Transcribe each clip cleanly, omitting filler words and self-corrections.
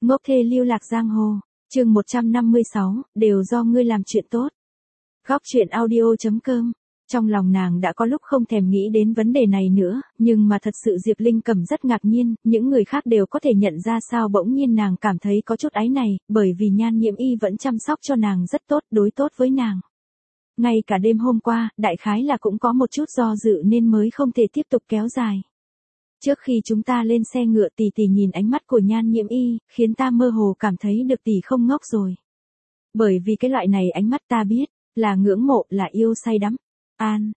Ngốc thê lưu lạc giang hồ, chương 156, đều do ngươi làm chuyện tốt. Góc chuyện audio.com. Trong lòng nàng đã có lúc không thèm nghĩ đến vấn đề này nữa, nhưng mà thật sự Diệp Linh Cẩm rất ngạc nhiên, những người khác đều có thể nhận ra sao bỗng nhiên nàng cảm thấy có chút áy này, bởi vì Nhan Nhiễm Y vẫn chăm sóc cho nàng rất tốt, đối tốt với nàng. Ngay cả đêm hôm qua, đại khái là cũng có một chút do dự nên mới không thể tiếp tục kéo dài. Trước khi chúng ta lên xe ngựa tỷ tỷ nhìn ánh mắt của Nhan Nhiễm Y, khiến ta mơ hồ cảm thấy được tỷ không ngốc rồi. Bởi vì cái loại này ánh mắt ta biết, là ngưỡng mộ, là yêu say đắm. An,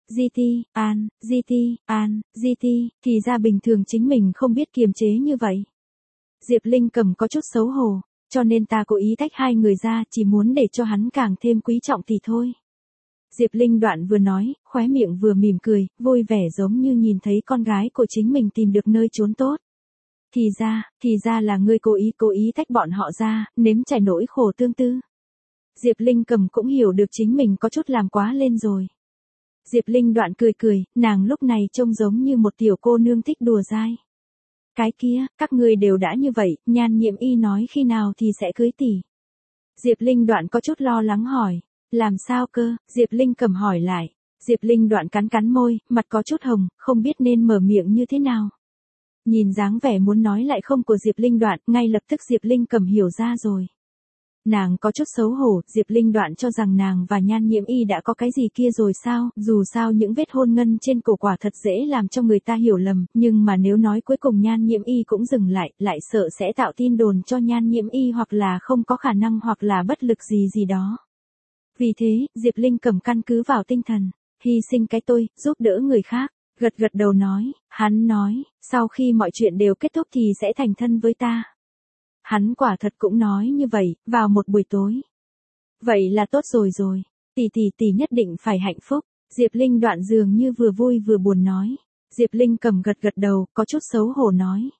GT, thì ra bình thường chính mình không biết kiềm chế như vậy. Diệp Linh Cẩm có chút xấu hổ, cho nên ta cố ý tách hai người ra, chỉ muốn để cho hắn càng thêm quý trọng thì thôi. Diệp Linh Đoạn vừa nói, khóe miệng vừa mỉm cười, vui vẻ giống như nhìn thấy con gái của chính mình tìm được nơi trốn tốt. Thì ra là ngươi cố ý tách bọn họ ra, nếm trải nỗi khổ tương tư. Diệp Linh Cẩm cũng hiểu được chính mình có chút làm quá lên rồi. Diệp Linh Đoạn cười, nàng lúc này trông giống như một tiểu cô nương thích đùa dai. Cái kia, các ngươi đều đã như vậy, Nhan Nhiễm Y nói khi nào thì sẽ cưới tỷ. Diệp Linh Đoạn có chút lo lắng hỏi. Làm sao cơ? Diệp Linh Cẩm hỏi lại. Diệp Linh Đoạn cắn môi, mặt có chút hồng, không biết nên mở miệng như thế nào. Nhìn dáng vẻ muốn nói lại không của Diệp Linh Đoạn, ngay lập tức Diệp Linh Cẩm hiểu ra rồi. Nàng có chút xấu hổ, Diệp Linh Đoạn cho rằng nàng và Nhan Nhiễm Y đã có cái gì kia rồi sao, dù sao những vết hôn ngân trên cổ quả thật dễ làm cho người ta hiểu lầm, nhưng mà nếu nói cuối cùng Nhan Nhiễm Y cũng dừng lại sợ sẽ tạo tin đồn cho Nhan Nhiễm Y hoặc là không có khả năng hoặc là bất lực gì đó. Vì thế, Diệp Linh Cẩm căn cứ vào tinh thần, hy sinh cái tôi, giúp đỡ người khác, gật đầu nói, hắn nói, sau khi mọi chuyện đều kết thúc thì sẽ thành thân với ta. Hắn quả thật cũng nói như vậy, vào một buổi tối. Vậy là tốt rồi, tỷ nhất định phải hạnh phúc, Diệp Linh Đoạn dường như vừa vui vừa buồn nói. Diệp Linh Cẩm gật đầu, có chút xấu hổ nói.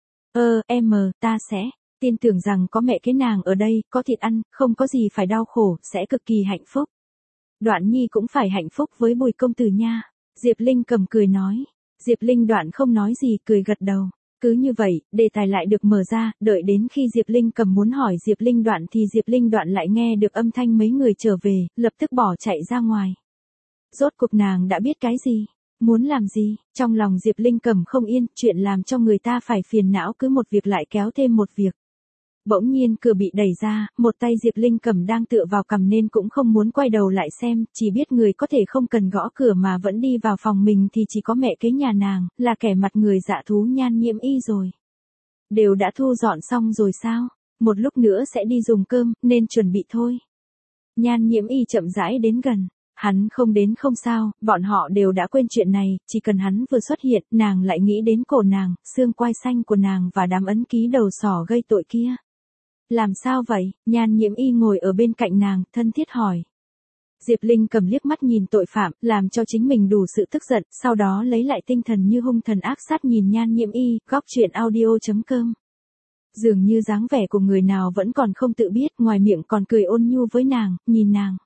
Ta sẽ. Tin tưởng rằng có mẹ cái nàng ở đây, có thịt ăn, không có gì phải đau khổ, sẽ cực kỳ hạnh phúc. Đoạn Nhi cũng phải hạnh phúc với Bùi công tử nha. Diệp Linh Cẩm cười nói. Diệp Linh Đoạn không nói gì, cười gật đầu. Cứ như vậy, đề tài lại được mở ra, đợi đến khi Diệp Linh Cẩm muốn hỏi Diệp Linh Đoạn thì Diệp Linh Đoạn lại nghe được âm thanh mấy người trở về, lập tức bỏ chạy ra ngoài. Rốt cuộc nàng đã biết cái gì? Muốn làm gì? Trong lòng Diệp Linh Cẩm không yên, chuyện làm cho người ta phải phiền não cứ một việc lại kéo thêm một việc. Bỗng nhiên cửa bị đẩy ra, một tay Diệp Linh Cẩm đang tựa vào cằm nên cũng không muốn quay đầu lại xem, chỉ biết người có thể không cần gõ cửa mà vẫn đi vào phòng mình thì chỉ có mẹ kế nhà nàng, là kẻ mặt người dạ thú Nhan Nhiễm Y rồi. Đều đã thu dọn xong rồi sao? Một lúc nữa sẽ đi dùng cơm, nên chuẩn bị thôi. Nhan Nhiễm Y chậm rãi đến gần. Hắn không đến không sao, bọn họ đều đã quên chuyện này, chỉ cần hắn vừa xuất hiện, nàng lại nghĩ đến cổ nàng, xương quai xanh của nàng và đám ấn ký đầu sỏ gây tội kia. Làm sao vậy? Nhan Nhiễm Y ngồi ở bên cạnh nàng, thân thiết hỏi. Diệp Linh Cẩm liếc mắt nhìn tội phạm, làm cho chính mình đủ sự tức giận, sau đó lấy lại tinh thần như hung thần ác sát nhìn Nhan Nhiễm Y, góc chuyện audio.com. Dường như dáng vẻ của người nào vẫn còn không tự biết, ngoài miệng còn cười ôn nhu với nàng, nhìn nàng.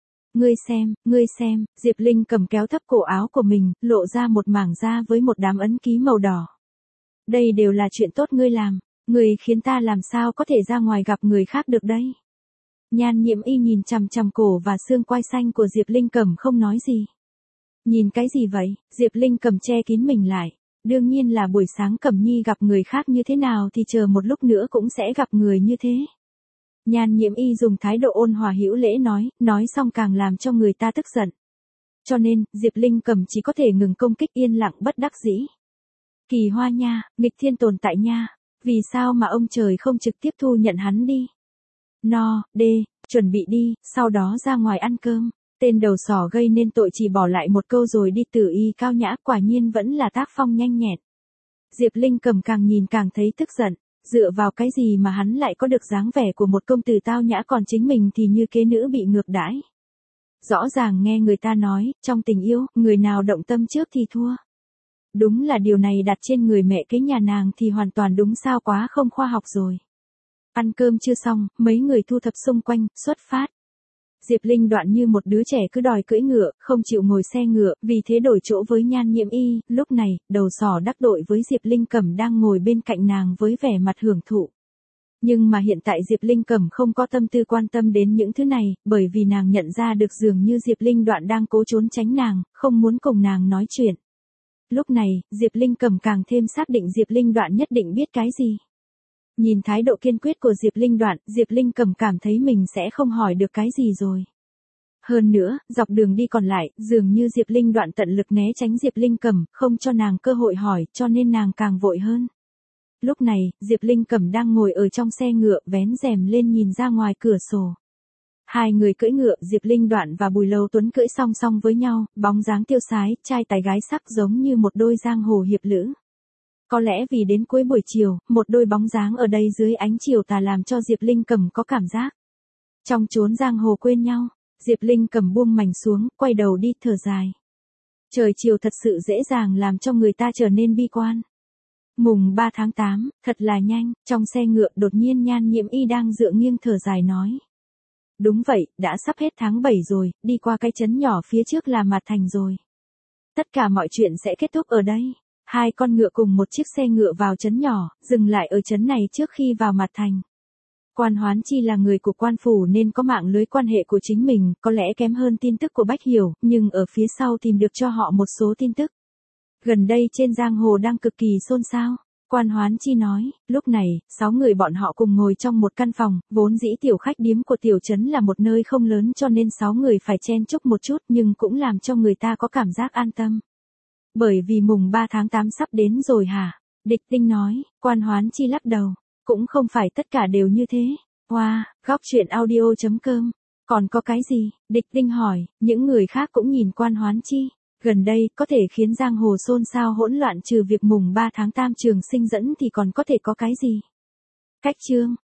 Ngươi xem, Diệp Linh Cẩm kéo thấp cổ áo của mình, lộ ra một mảng da với một đám ấn ký màu đỏ. Đây đều là chuyện tốt ngươi làm. Người khiến ta làm sao có thể ra ngoài gặp người khác được đây? Nhan Nhiễm Y nhìn chằm cổ và xương quai xanh của Diệp Linh Cẩm không nói gì. Nhìn cái gì vậy? Diệp Linh Cẩm che kín mình lại. Đương nhiên là buổi sáng Cẩm Nhi gặp người khác như thế nào thì chờ một lúc nữa cũng sẽ gặp người như thế. Nhan Nhiễm Y dùng thái độ ôn hòa hữu lễ nói xong càng làm cho người ta tức giận. Cho nên, Diệp Linh Cẩm chỉ có thể ngừng công kích yên lặng bất đắc dĩ. Kỳ hoa nha, nghịch thiên tồn tại nha. Vì sao mà ông trời không trực tiếp thu nhận hắn đi? Chuẩn bị đi, sau đó ra ngoài ăn cơm. Tên đầu sỏ gây nên tội chỉ bỏ lại một câu rồi đi tử y cao nhã, quả nhiên vẫn là tác phong nhanh nhẹn. Diệp Linh Cẩm càng nhìn càng thấy tức giận, dựa vào cái gì mà hắn lại có được dáng vẻ của một công tử tao nhã còn chính mình thì như kế nữ bị ngược đãi. Rõ ràng nghe người ta nói, trong tình yêu, người nào động tâm trước thì thua. Đúng là điều này đặt trên người mẹ kế nhà nàng thì hoàn toàn đúng sao quá không khoa học rồi. Ăn cơm chưa xong, mấy người thu thập xung quanh, xuất phát. Diệp Linh Đoạn như một đứa trẻ cứ đòi cưỡi ngựa, không chịu ngồi xe ngựa, vì thế đổi chỗ với Nhan Nhiễm Y, lúc này, đầu sỏ đắc đội với Diệp Linh Cẩm đang ngồi bên cạnh nàng với vẻ mặt hưởng thụ. Nhưng mà hiện tại Diệp Linh Cẩm không có tâm tư quan tâm đến những thứ này, bởi vì nàng nhận ra được dường như Diệp Linh Đoạn đang cố trốn tránh nàng, không muốn cùng nàng nói chuyện. Lúc này, Diệp Linh Cẩm càng thêm xác định Diệp Linh Đoạn nhất định biết cái gì. Nhìn thái độ kiên quyết của Diệp Linh Đoạn, Diệp Linh Cẩm cảm thấy mình sẽ không hỏi được cái gì rồi. Hơn nữa, dọc đường đi còn lại, dường như Diệp Linh Đoạn tận lực né tránh Diệp Linh Cẩm, không cho nàng cơ hội hỏi, cho nên nàng càng vội hơn. Lúc này, Diệp Linh Cẩm đang ngồi ở trong xe ngựa, vén rèm lên nhìn ra ngoài cửa sổ. Hai người cưỡi ngựa, Diệp Linh Đoạn và Bùi Lâu Tuấn cưỡi song song với nhau, bóng dáng tiêu sái, trai tài gái sắc giống như một đôi giang hồ hiệp lữ. Có lẽ vì đến cuối buổi chiều, một đôi bóng dáng ở đây dưới ánh chiều tà làm cho Diệp Linh Cẩm có cảm giác trong chốn giang hồ quên nhau. Diệp Linh Cẩm buông mảnh xuống, quay đầu đi thở dài. Trời chiều thật sự dễ dàng làm cho người ta trở nên bi quan. Mùng 3 tháng 8, thật là nhanh, trong xe ngựa đột nhiên Nhan Nhiễm Y đang dựa nghiêng thở dài nói. Đúng vậy, đã sắp hết tháng 7 rồi, đi qua cái trấn nhỏ phía trước là Mạt Thành rồi. Tất cả mọi chuyện sẽ kết thúc ở đây. Hai con ngựa cùng một chiếc xe ngựa vào trấn nhỏ, dừng lại ở trấn này trước khi vào Mạt Thành. Quan Hoán Chi là người của quan phủ nên có mạng lưới quan hệ của chính mình, có lẽ kém hơn tin tức của Bách Hiểu, nhưng ở phía sau tìm được cho họ một số tin tức. Gần đây trên giang hồ đang cực kỳ xôn xao. Quan Hoán Chi nói, lúc này, 6 người bọn họ cùng ngồi trong một căn phòng, vốn dĩ tiểu khách điếm của tiểu trấn là một nơi không lớn cho nên 6 người phải chen chúc một chút nhưng cũng làm cho người ta có cảm giác an tâm. Bởi vì mùng 3 tháng 8 sắp đến rồi hả? Địch Tinh nói. Quan Hoán Chi lắc đầu. Cũng không phải tất cả đều như thế. Wow, góc chuyện audio.com. Còn có cái gì? Địch Tinh hỏi. Những người khác cũng nhìn Quan Hoán Chi. Gần đây, có thể khiến giang hồ xôn xao hỗn loạn trừ việc mùng 3 tháng 8 Trường Sinh dẫn thì còn có thể có cái gì? Cách chương.